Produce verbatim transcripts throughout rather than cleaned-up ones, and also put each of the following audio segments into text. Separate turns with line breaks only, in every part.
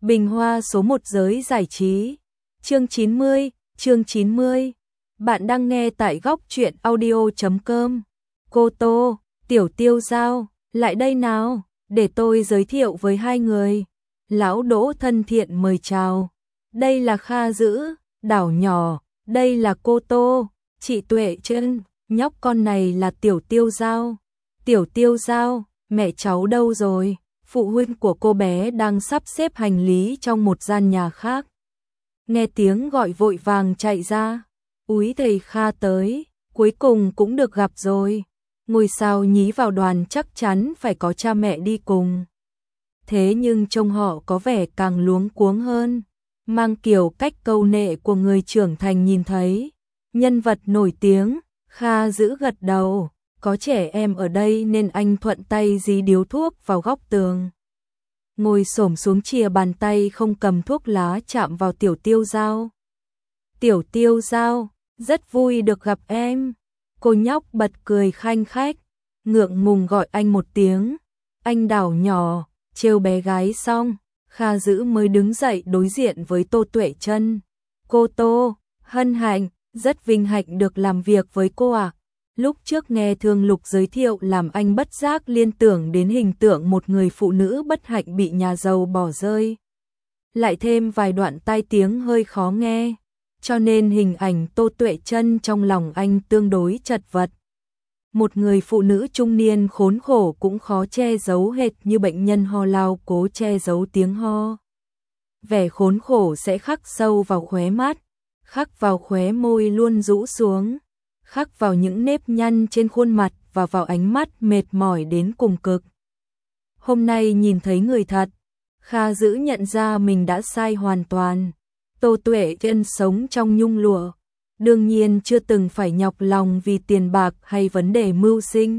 Bình hoa số một giới giải trí. Chương chín mươi, chương chín mươi. Bạn đang nghe tại góc truyện audio chấm com. Cô Tô, Tiểu Tiêu Giao, lại đây nào, để tôi giới thiệu với hai người. Lão Đỗ thân thiện mời chào. Đây là Kha Dữ, đảo nhỏ, đây là cô Tô, chị Tuệ Trân, nhóc con này là Tiểu Tiêu Giao. Tiểu Tiêu Giao, mẹ cháu đâu rồi? Phụ huynh của cô bé đang sắp xếp hành lý trong một gian nhà khác. Nghe tiếng gọi vội vàng chạy ra. Úi thầy Kha tới, cuối cùng cũng được gặp rồi. Ngôi sao nhí vào đoàn chắc chắn phải có cha mẹ đi cùng. Thế nhưng trông họ có vẻ càng luống cuống hơn, mang kiểu cách câu nệ của người trưởng thành nhìn thấy. Nhân vật nổi tiếng, Kha Dữ gật đầu, có trẻ em ở đây nên anh thuận tay dí điếu thuốc vào góc tường. Ngồi xổm xuống chìa bàn tay không cầm thuốc lá chạm vào Tiểu Tiêu Giao. Tiểu Tiêu Giao, rất vui được gặp em. Cô nhóc bật cười khanh khách, ngượng ngùng gọi anh một tiếng. Anh đảo nhỏ, trêu bé gái xong, Kha Dữ mới đứng dậy đối diện với Tô Tuệ Trân. Cô Tô, hân hạnh, rất vinh hạnh được làm việc với cô ạ. À. Lúc trước nghe Thương Lục giới thiệu làm anh bất giác liên tưởng đến hình tượng một người phụ nữ bất hạnh bị nhà giàu bỏ rơi. Lại thêm vài đoạn tai tiếng hơi khó nghe, cho nên hình ảnh Tô Tuệ Trân trong lòng anh tương đối chật vật. Một người phụ nữ trung niên khốn khổ cũng khó che giấu hệt như bệnh nhân ho lao cố che giấu tiếng ho. Vẻ khốn khổ sẽ khắc sâu vào khóe mắt, khắc vào khóe môi luôn rũ xuống, khắc vào những nếp nhăn trên khuôn mặt và vào ánh mắt mệt mỏi đến cùng cực. Hôm nay nhìn thấy người thật, Kha Dữ nhận ra mình đã sai hoàn toàn. Tô Tuệ Trân sống trong nhung lụa, đương nhiên chưa từng phải nhọc lòng vì tiền bạc hay vấn đề mưu sinh.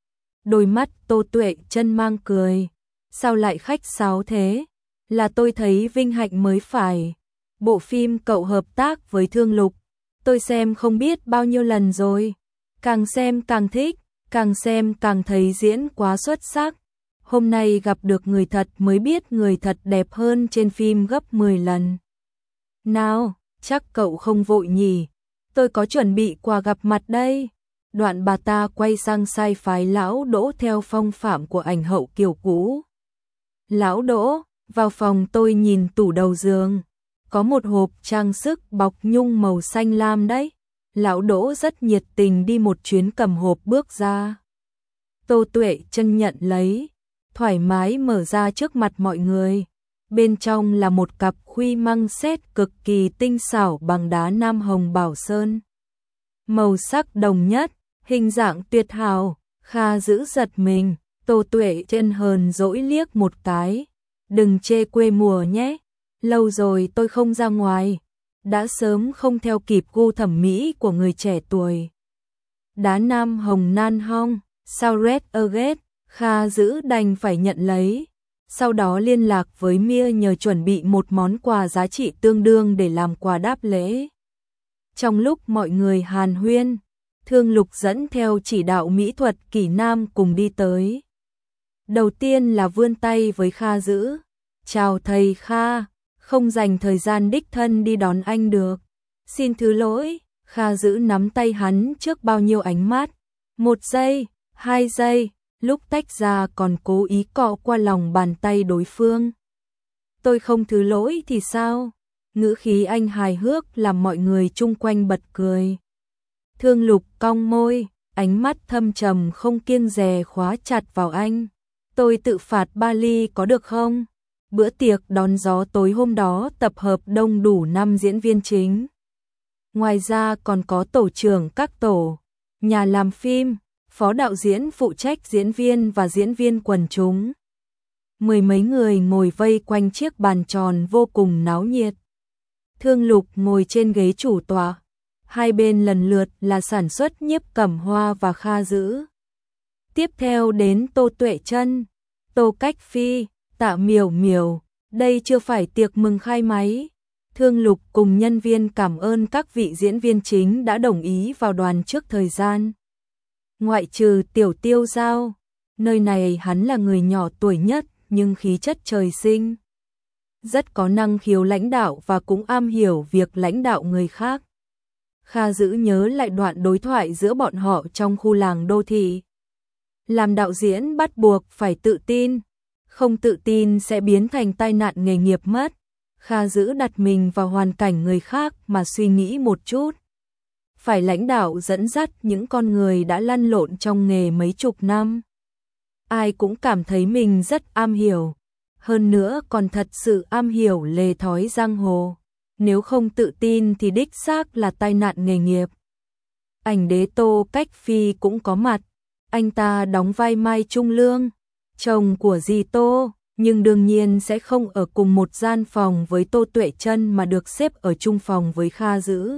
Đôi mắt Tô Tuệ Trân mang cười, sao lại khách sáo thế? Là tôi thấy vinh hạnh mới phải. Bộ phim cậu hợp tác với Thương Lục, tôi xem không biết bao nhiêu lần rồi, càng xem càng thích, càng xem càng thấy diễn quá xuất sắc. Hôm nay gặp được người thật mới biết người thật đẹp hơn trên phim gấp mười lần. Nào, chắc cậu không vội nhỉ, tôi có chuẩn bị quà gặp mặt đây. Đoạn bà ta quay sang sai phái Lão Đỗ theo phong phạm của ảnh hậu kiểu cũ. Lão Đỗ, vào phòng tôi nhìn tủ đầu giường. Có một hộp trang sức bọc nhung màu xanh lam đấy. Lão Đỗ rất nhiệt tình đi một chuyến cầm hộp bước ra. Tô Tuệ Trân nhận lấy, thoải mái mở ra trước mặt mọi người. Bên trong là một cặp khuy măng xét cực kỳ tinh xảo bằng đá Nam Hồng Bảo Sơn. Màu sắc đồng nhất, hình dạng tuyệt hảo, Kha Dữ giật mình, Tô Tuệ Trân hờn dỗi liếc một cái. Đừng chê quê mùa nhé. Lâu rồi tôi không ra ngoài, đã sớm không theo kịp gu thẩm mỹ của người trẻ tuổi. Đá Nam Hồng nan hong, sao red agate, Kha Dữ đành phải nhận lấy. Sau đó liên lạc với Mia nhờ chuẩn bị một món quà giá trị tương đương để làm quà đáp lễ. Trong lúc mọi người hàn huyên, Thương Lục dẫn theo chỉ đạo mỹ thuật Kỷ Nam cùng đi tới. Đầu tiên là vươn tay với Kha Dữ. Chào thầy Kha. Không dành thời gian đích thân đi đón anh được. Xin thứ lỗi, Kha Dữ nắm tay hắn trước bao nhiêu ánh mắt. Một giây, hai giây, lúc tách ra còn cố ý cọ qua lòng bàn tay đối phương. Tôi không thứ lỗi thì sao? Ngữ khí anh hài hước làm mọi người chung quanh bật cười. Thương Lục cong môi, ánh mắt thâm trầm không kiêng dè khóa chặt vào anh. Tôi tự phạt ba ly có được không? Bữa tiệc đón gió tối hôm đó tập hợp đông đủ năm diễn viên chính. Ngoài ra còn có tổ trưởng các tổ, nhà làm phim, phó đạo diễn phụ trách diễn viên và diễn viên quần chúng. Mười mấy người ngồi vây quanh chiếc bàn tròn vô cùng náo nhiệt. Thương Lục ngồi trên ghế chủ tọa, hai bên lần lượt là sản xuất Nhiếp Cẩm Hoa và Kha Dữ. Tiếp theo đến Tô Tuệ Trân, Tô Cách Phi, Tạ Miểu Miểu, đây chưa phải tiệc mừng khai máy. Thương Lục cùng nhân viên cảm ơn các vị diễn viên chính đã đồng ý vào đoàn trước thời gian. Ngoại trừ Tiểu Tiêu Giao, nơi này hắn là người nhỏ tuổi nhất nhưng khí chất trời sinh. rất có năng khiếu lãnh đạo và cũng am hiểu việc lãnh đạo người khác. Kha Dữ nhớ lại đoạn đối thoại giữa bọn họ trong khu làng đô thị. Làm đạo diễn bắt buộc phải tự tin, không tự tin sẽ biến thành tai nạn nghề nghiệp mất. Kha Dữ đặt mình vào hoàn cảnh người khác mà suy nghĩ một chút. Phải lãnh đạo dẫn dắt những con người đã lăn lộn trong nghề mấy chục năm. Ai cũng cảm thấy mình rất am hiểu, hơn nữa còn thật sự am hiểu lề thói giang hồ. Nếu không tự tin thì đích xác là tai nạn nghề nghiệp. Ảnh đế Tô Cách Phi cũng có mặt. Anh ta đóng vai Mai Trung Lương, chồng của dì Tô, nhưng đương nhiên sẽ không ở cùng một gian phòng với Tô Tuệ Trân mà được xếp ở chung phòng với Kha Dữ.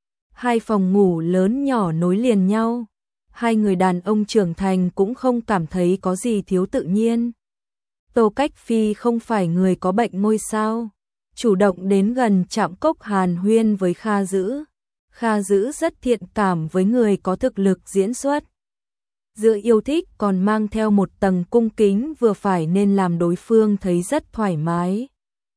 Hai phòng ngủ lớn nhỏ nối liền nhau. Hai người đàn ông trưởng thành cũng không cảm thấy có gì thiếu tự nhiên. Tô Cách Phi không phải người có bệnh ngôi sao, chủ động đến gần chạm cốc hàn huyên với Kha Dữ. Kha Dữ rất thiện cảm với người có thực lực diễn xuất. Giữa yêu thích còn mang theo một tầng cung kính vừa phải nên làm đối phương thấy rất thoải mái.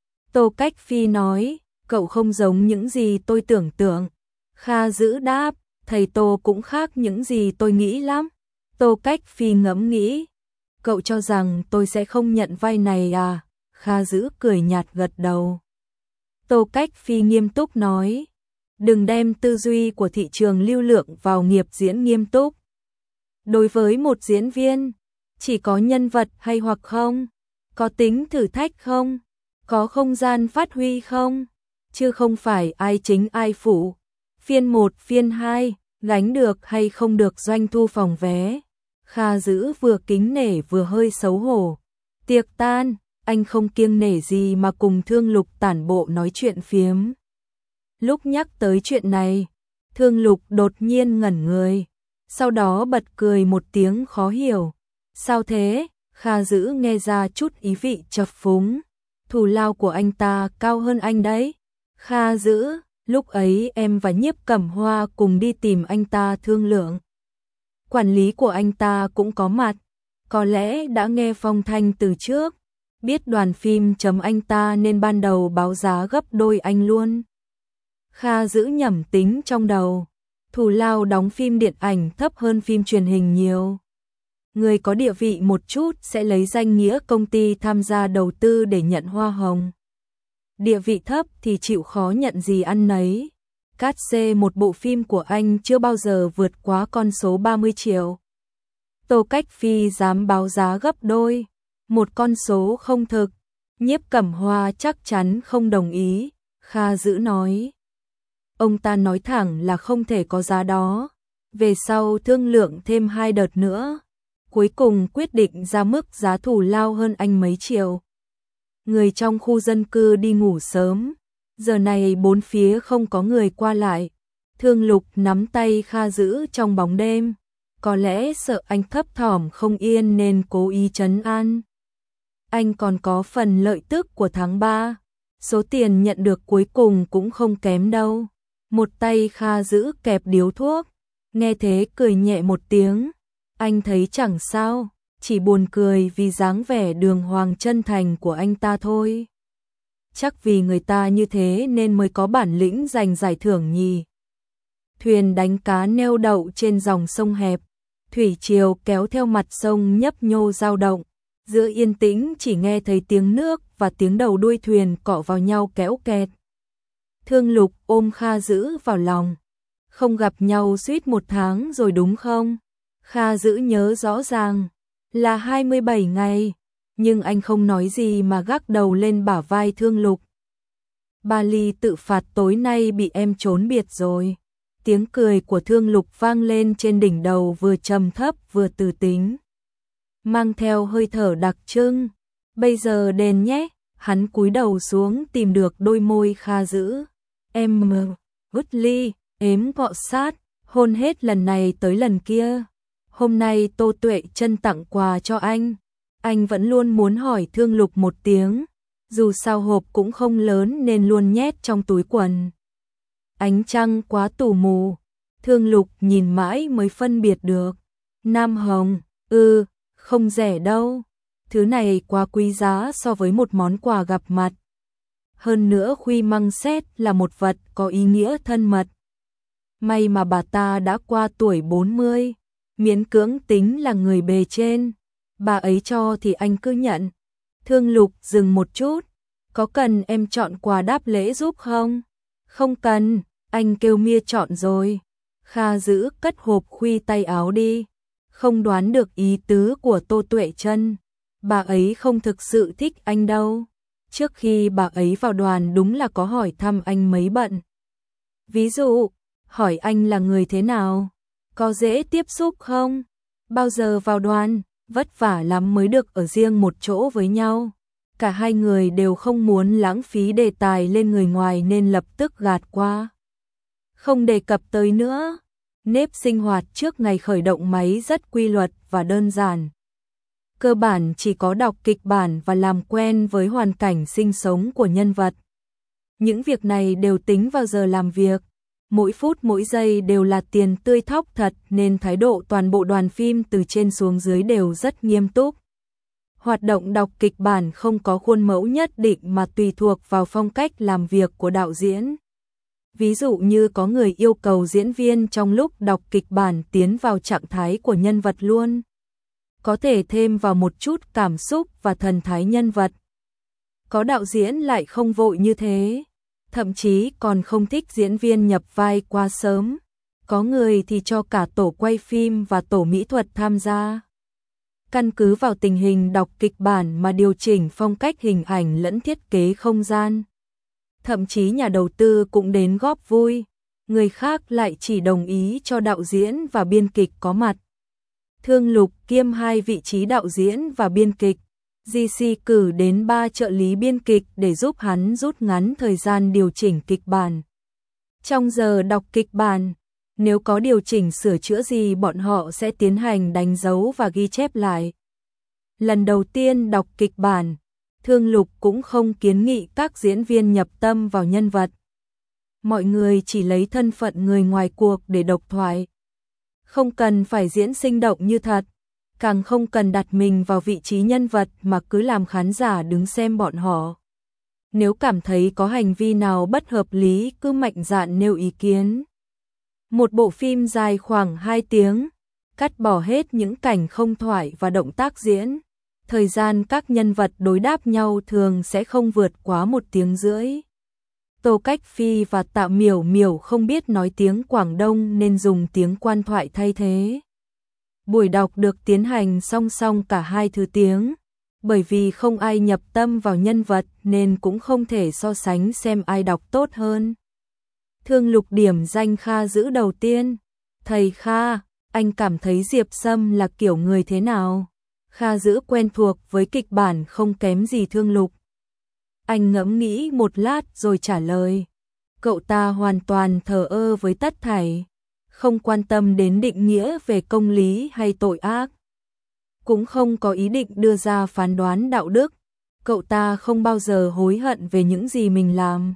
Tô Cách Phi nói, cậu không giống những gì tôi tưởng tượng. Kha Dữ đáp, thầy Tô cũng khác những gì tôi nghĩ lắm. Tô Cách Phi ngẫm nghĩ, cậu cho rằng tôi sẽ không nhận vai này à? Kha Dữ cười nhạt gật đầu. Tô Cách Phi nghiêm túc nói, đừng đem tư duy của thị trường lưu lượng vào nghiệp diễn nghiêm túc. Đối với một diễn viên, chỉ có nhân vật hay hoặc không, có tính thử thách không, có không gian phát huy không, chứ không phải ai chính ai phụ. Phiên một, phiên hai, gánh được hay không được doanh thu phòng vé. Kha Dữ vừa kính nể vừa hơi xấu hổ. Tiệc tan, anh không kiêng nể gì mà cùng Thương Lục tản bộ nói chuyện phiếm. Lúc nhắc tới chuyện này, Thương Lục đột nhiên ngẩn người, sau đó bật cười một tiếng khó hiểu. Sao thế? Kha Dữ nghe ra chút ý vị chập phúng. Thù lao của anh ta cao hơn anh đấy. Kha Dữ, lúc ấy em và Nhiếp Cẩm Hoa cùng đi tìm anh ta thương lượng. Quản lý của anh ta cũng có mặt, có lẽ đã nghe phong thanh từ trước, biết đoàn phim chấm anh ta nên ban đầu báo giá gấp đôi anh luôn. Kha Dữ nhẩm tính trong đầu, thù lao đóng phim điện ảnh thấp hơn phim truyền hình nhiều. Người có địa vị một chút sẽ lấy danh nghĩa công ty tham gia đầu tư để nhận hoa hồng. Địa vị thấp thì chịu khó nhận gì ăn nấy. Cát xê một bộ phim của anh chưa bao giờ vượt quá con số ba mươi triệu. Tô Cách Phi dám báo giá gấp đôi, một con số không thực. Nhiếp Cẩm Hoa chắc chắn không đồng ý. Kha Dữ nói, ông ta nói thẳng là không thể có giá đó. Về sau thương lượng thêm hai đợt nữa, cuối cùng quyết định ra mức giá thù lao hơn anh mấy triệu. Người trong khu dân cư đi ngủ sớm, giờ này bốn phía không có người qua lại. Thương Lục nắm tay Kha Dữ trong bóng đêm, có lẽ sợ anh thấp thỏm không yên nên cố ý trấn an. Anh còn có phần lợi tức của tháng ba, số tiền nhận được cuối cùng cũng không kém đâu. Một tay Kha Dữ kẹp điếu thuốc, nghe thế cười nhẹ một tiếng. Anh thấy chẳng sao, chỉ buồn cười vì dáng vẻ đường hoàng chân thành của anh ta thôi. Chắc vì người ta như thế nên mới có bản lĩnh giành giải thưởng nhỉ. Thuyền đánh cá neo đậu trên dòng sông hẹp, thủy triều kéo theo mặt sông nhấp nhô dao động. Giữa yên tĩnh chỉ nghe thấy tiếng nước và tiếng đầu đuôi thuyền cọ vào nhau kéo kẹt. Thương Lục ôm Kha Dữ vào lòng. Không gặp nhau suýt một tháng rồi đúng không? Kha Dữ nhớ rõ ràng là hai mươi bảy ngày, nhưng anh không nói gì mà gác đầu lên bả vai Thương Lục. Ba ly tự phạt tối nay bị em trốn biệt rồi. Tiếng cười của Thương Lục vang lên trên đỉnh đầu vừa trầm thấp vừa từ tính, mang theo hơi thở đặc trưng. Bây giờ đền nhé. Hắn cúi đầu xuống tìm được đôi môi Kha Dữ. Em mờ, vứt ly, ếm cọ sát, hôn hết lần này tới lần kia. Hôm nay Tô Tuệ Trân tặng quà cho anh. Anh vẫn luôn muốn hỏi Thương Lục một tiếng. Dù sao hộp cũng không lớn nên luôn nhét trong túi quần. Ánh trăng quá tù mù. Thương Lục nhìn mãi mới phân biệt được. Nam hồng, ừ, không rẻ đâu. Thứ này quá quý giá so với một món quà gặp mặt. hơn nữa Khuy Măng Xét là một vật có ý nghĩa thân mật. May mà bà ta đã qua tuổi bốn mươi, miễn cưỡng tính là người bề trên, bà ấy cho thì anh cứ nhận. Thương Lục dừng một chút, có cần em chọn quà đáp lễ giúp không? Không cần, anh kêu Mia chọn rồi. Kha Dữ cất hộp khuy tay áo đi, không đoán được ý tứ của Tô Tuệ Chân, bà ấy không thực sự thích anh đâu. Trước khi bà ấy vào đoàn đúng là có hỏi thăm anh mấy bận. Ví dụ, hỏi anh là người thế nào, có dễ tiếp xúc không, bao giờ vào đoàn, vất vả lắm mới được ở riêng một chỗ với nhau. Cả hai người đều không muốn lãng phí đề tài lên người ngoài nên lập tức gạt qua. Không đề cập tới nữa. Nếp sinh hoạt trước ngày khởi động máy rất quy luật và đơn giản. Cơ bản chỉ có đọc kịch bản và làm quen với hoàn cảnh sinh sống của nhân vật. Những việc này đều tính vào giờ làm việc. Mỗi phút mỗi giây đều là tiền tươi thóc thật nên thái độ toàn bộ đoàn phim từ trên xuống dưới đều rất nghiêm túc. Hoạt động đọc kịch bản không có khuôn mẫu nhất định mà tùy thuộc vào phong cách làm việc của đạo diễn. Ví dụ như có người yêu cầu diễn viên trong lúc đọc kịch bản tiến vào trạng thái của nhân vật luôn. Có thể thêm vào một chút cảm xúc và thần thái nhân vật. Có đạo diễn lại không vội như thế, thậm chí còn không thích diễn viên nhập vai quá sớm. Có người thì cho cả tổ quay phim và tổ mỹ thuật tham gia. Căn cứ vào tình hình đọc kịch bản mà điều chỉnh phong cách hình ảnh lẫn thiết kế không gian. Thậm chí nhà đầu tư cũng đến góp vui, người khác lại chỉ đồng ý cho đạo diễn và biên kịch có mặt. Thương Lục kiêm hai vị trí đạo diễn và biên kịch, giê xê cử đến ba trợ lý biên kịch để giúp hắn rút ngắn thời gian điều chỉnh kịch bản. Trong giờ đọc kịch bản, nếu có điều chỉnh sửa chữa gì bọn họ sẽ tiến hành đánh dấu và ghi chép lại. Lần đầu tiên đọc kịch bản, Thương Lục cũng không kiến nghị các diễn viên nhập tâm vào nhân vật. Mọi người chỉ lấy thân phận người ngoài cuộc để độc thoại. Không cần phải diễn sinh động như thật, càng không cần đặt mình vào vị trí nhân vật mà cứ làm khán giả đứng xem bọn họ. Nếu cảm thấy có hành vi nào bất hợp lý cứ mạnh dạn nêu ý kiến. Một bộ phim dài khoảng hai tiếng, cắt bỏ hết những cảnh không thoại và động tác diễn. Thời gian các nhân vật đối đáp nhau thường sẽ không vượt quá một tiếng rưỡi. Tô Cách Phi và Tạ Miểu Miểu không biết nói tiếng Quảng Đông nên dùng tiếng quan thoại thay thế. Buổi đọc được tiến hành song song cả hai thứ tiếng, bởi vì không ai nhập tâm vào nhân vật nên cũng không thể so sánh xem ai đọc tốt hơn. Thương Lục điểm danh Kha Dữ đầu tiên. Thầy Kha, anh cảm thấy Diệp Sâm là kiểu người thế nào? Kha Dữ quen thuộc với kịch bản không kém gì Thương Lục. Anh ngẫm nghĩ một lát rồi trả lời. Cậu ta hoàn toàn thờ ơ với tất thảy, không quan tâm đến định nghĩa về công lý hay tội ác. Cũng không có ý định đưa ra phán đoán đạo đức. Cậu ta không bao giờ hối hận về những gì mình làm.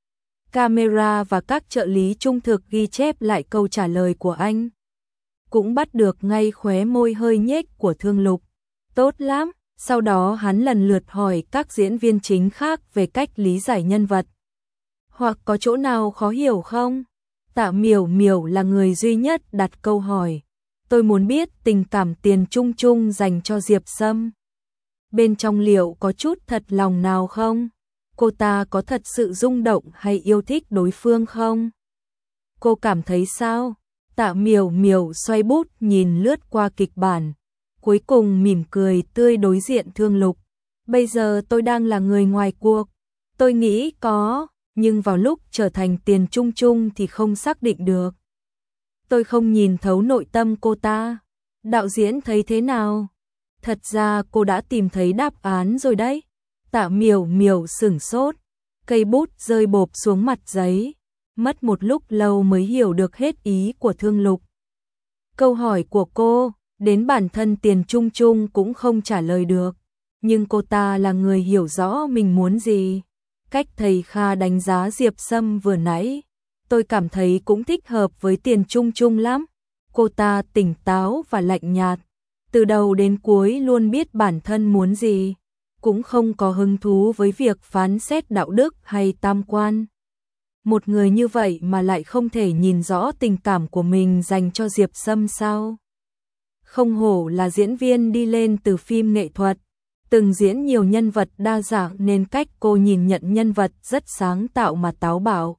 Camera và các trợ lý trung thực ghi chép lại câu trả lời của anh. Cũng bắt được ngay khóe môi hơi nhếch của Thương Lục. Tốt lắm. Sau đó hắn lần lượt hỏi các diễn viên chính khác về cách lý giải nhân vật. Hoặc có chỗ nào khó hiểu không? Tạ Miểu Miểu là người duy nhất đặt câu hỏi. Tôi muốn biết tình cảm Tiền Trung Trung dành cho Diệp Sâm. Bên trong liệu có chút thật lòng nào không? Cô ta có thật sự rung động hay yêu thích đối phương không? Cô cảm thấy sao? Tạ Miểu Miểu xoay bút nhìn lướt qua kịch bản. Cuối cùng mỉm cười tươi đối diện Thương Lục. Bây giờ tôi đang là người ngoài cuộc. Tôi nghĩ có, nhưng vào lúc trở thành Tiền Trung Trung thì không xác định được. Tôi không nhìn thấu nội tâm cô ta. Đạo diễn thấy thế nào? Thật ra cô đã tìm thấy đáp án rồi đấy. Tạ Miểu Miểu sửng sốt. Cây bút rơi bộp xuống mặt giấy. Mất một lúc lâu mới hiểu được hết ý của Thương Lục. Câu hỏi của cô, đến bản thân Tiền Trung Trung cũng không trả lời được. Nhưng cô ta là người hiểu rõ mình muốn gì. Cách thầy Kha đánh giá Diệp Sâm vừa nãy, tôi cảm thấy cũng thích hợp với Tiền Trung Trung lắm. Cô ta tỉnh táo và lạnh nhạt. Từ đầu đến cuối luôn biết bản thân muốn gì. cũng không có hứng thú với việc phán xét đạo đức hay tam quan. Một người như vậy mà lại không thể nhìn rõ tình cảm của mình dành cho Diệp Sâm sao? Không hổ là diễn viên đi lên từ phim nghệ thuật, từng diễn nhiều nhân vật đa dạng nên cách cô nhìn nhận nhân vật rất sáng tạo mà táo bạo.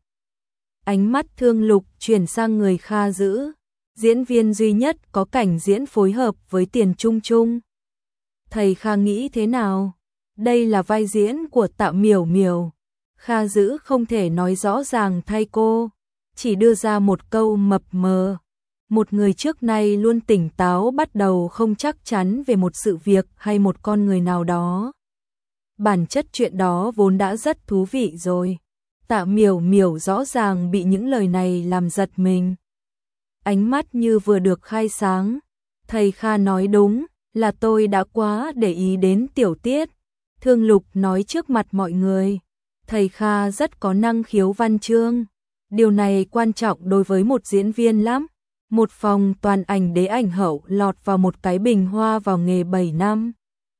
Ánh mắt Thương Lục chuyển sang người Kha Dữ, diễn viên duy nhất có cảnh diễn phối hợp với Tiền Trung Trung. Thầy Kha nghĩ thế nào? Đây là vai diễn của Tạ Miểu Miểu. Kha Dữ không thể nói rõ ràng thay cô, chỉ đưa ra một câu mập mờ. Một người trước nay luôn tỉnh táo bắt đầu không chắc chắn về một sự việc hay một con người nào đó. Bản chất chuyện đó vốn đã rất thú vị rồi. Tạ Miểu Miểu rõ ràng bị những lời này làm giật mình. Ánh mắt như vừa được khai sáng. Thầy Kha nói đúng, là tôi đã quá để ý đến tiểu tiết. Thương Lục nói trước mặt mọi người. Thầy Kha rất có năng khiếu văn chương. Điều này quan trọng đối với một diễn viên lắm. Một phòng toàn ảnh đế ảnh hậu lọt vào một cái bình hoa vào nghề bảy năm.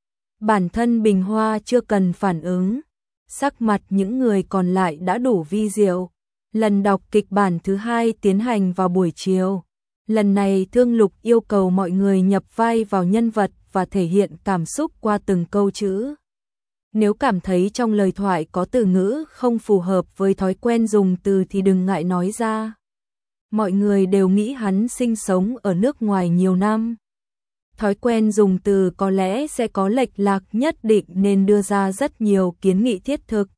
Bản thân bình hoa chưa cần phản ứng. Sắc mặt những người còn lại đã đủ vi diệu. Lần đọc kịch bản thứ hai tiến hành vào buổi chiều. Lần này Thương Lục yêu cầu mọi người nhập vai vào nhân vật và thể hiện cảm xúc qua từng câu chữ. Nếu cảm thấy trong lời thoại có từ ngữ không phù hợp với thói quen dùng từ thì đừng ngại nói ra. Mọi người đều nghĩ hắn sinh sống ở nước ngoài nhiều năm. Thói quen dùng từ có lẽ sẽ có lệch lạc nhất định nên đưa ra rất nhiều kiến nghị thiết thực.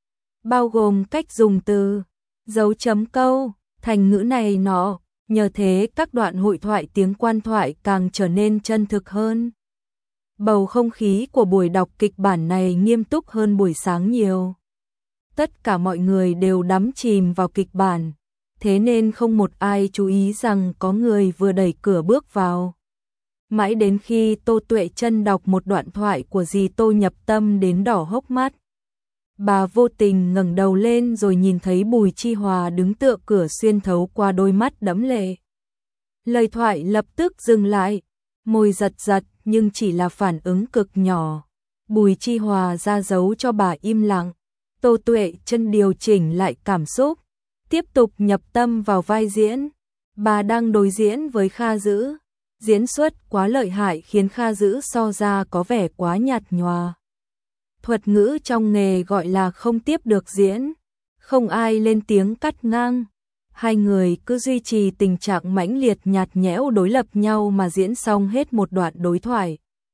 Bao gồm cách dùng từ, dấu chấm câu, thành ngữ này nọ. Nhờ thế các đoạn hội thoại tiếng quan thoại càng trở nên chân thực hơn. Bầu không khí của buổi đọc kịch bản này nghiêm túc hơn buổi sáng nhiều. Tất cả mọi người đều đắm chìm vào kịch bản, thế nên không một ai chú ý rằng có người vừa đẩy cửa bước vào. Mãi đến khi Tô Tuệ Chân đọc một đoạn thoại của dì Tô Nhập Tâm đến đỏ hốc mắt. Bà vô tình ngẩng đầu lên rồi nhìn thấy Bùi Chi Hòa đứng tựa cửa xuyên thấu qua đôi mắt đẫm lệ. Lời thoại lập tức dừng lại, môi giật giật nhưng chỉ là phản ứng cực nhỏ. Bùi Chi Hòa ra dấu cho bà im lặng. Tô Tuệ Chân điều chỉnh lại cảm xúc, tiếp tục nhập tâm vào vai diễn. Bà đang đối diễn với Kha Dữ. Diễn xuất quá lợi hại khiến Kha Dữ so ra có vẻ quá nhạt nhòa. Thuật ngữ trong nghề gọi là không tiếp được diễn. Không ai lên tiếng cắt ngang. Hai người cứ duy trì tình trạng mãnh liệt nhạt nhẽo đối lập nhau mà diễn xong hết một đoạn đối thoại.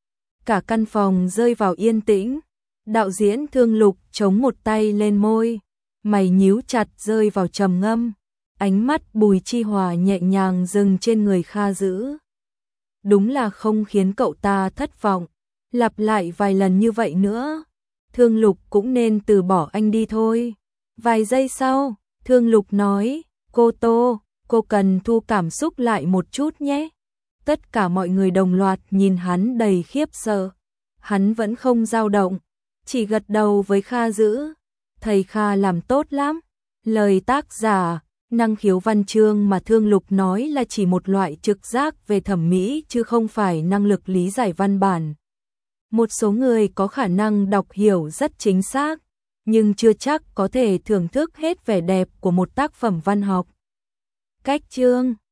Cả căn phòng rơi vào yên tĩnh. Đạo diễn Thương Lục chống một tay lên môi, mày nhíu chặt rơi vào trầm ngâm. Ánh mắt Bùi Chi Hòa nhẹ nhàng dừng trên người Kha Dữ. Đúng là không khiến cậu ta thất vọng. Lặp lại vài lần như vậy nữa, Thương Lục cũng nên từ bỏ anh đi thôi. Vài giây sau, Thương Lục nói, cô Tô, cô cần thu cảm xúc lại một chút nhé. Tất cả mọi người đồng loạt nhìn hắn đầy khiếp sợ. Hắn vẫn không dao động, chỉ gật đầu với Kha Dữ. Thầy Kha làm tốt lắm. Lời tác giả, năng khiếu văn chương mà Thương Lục nói là chỉ một loại trực giác về thẩm mỹ chứ không phải năng lực lý giải văn bản. Một số người có khả năng đọc hiểu rất chính xác, nhưng chưa chắc có thể thưởng thức hết vẻ đẹp của một tác phẩm văn học. Cách chương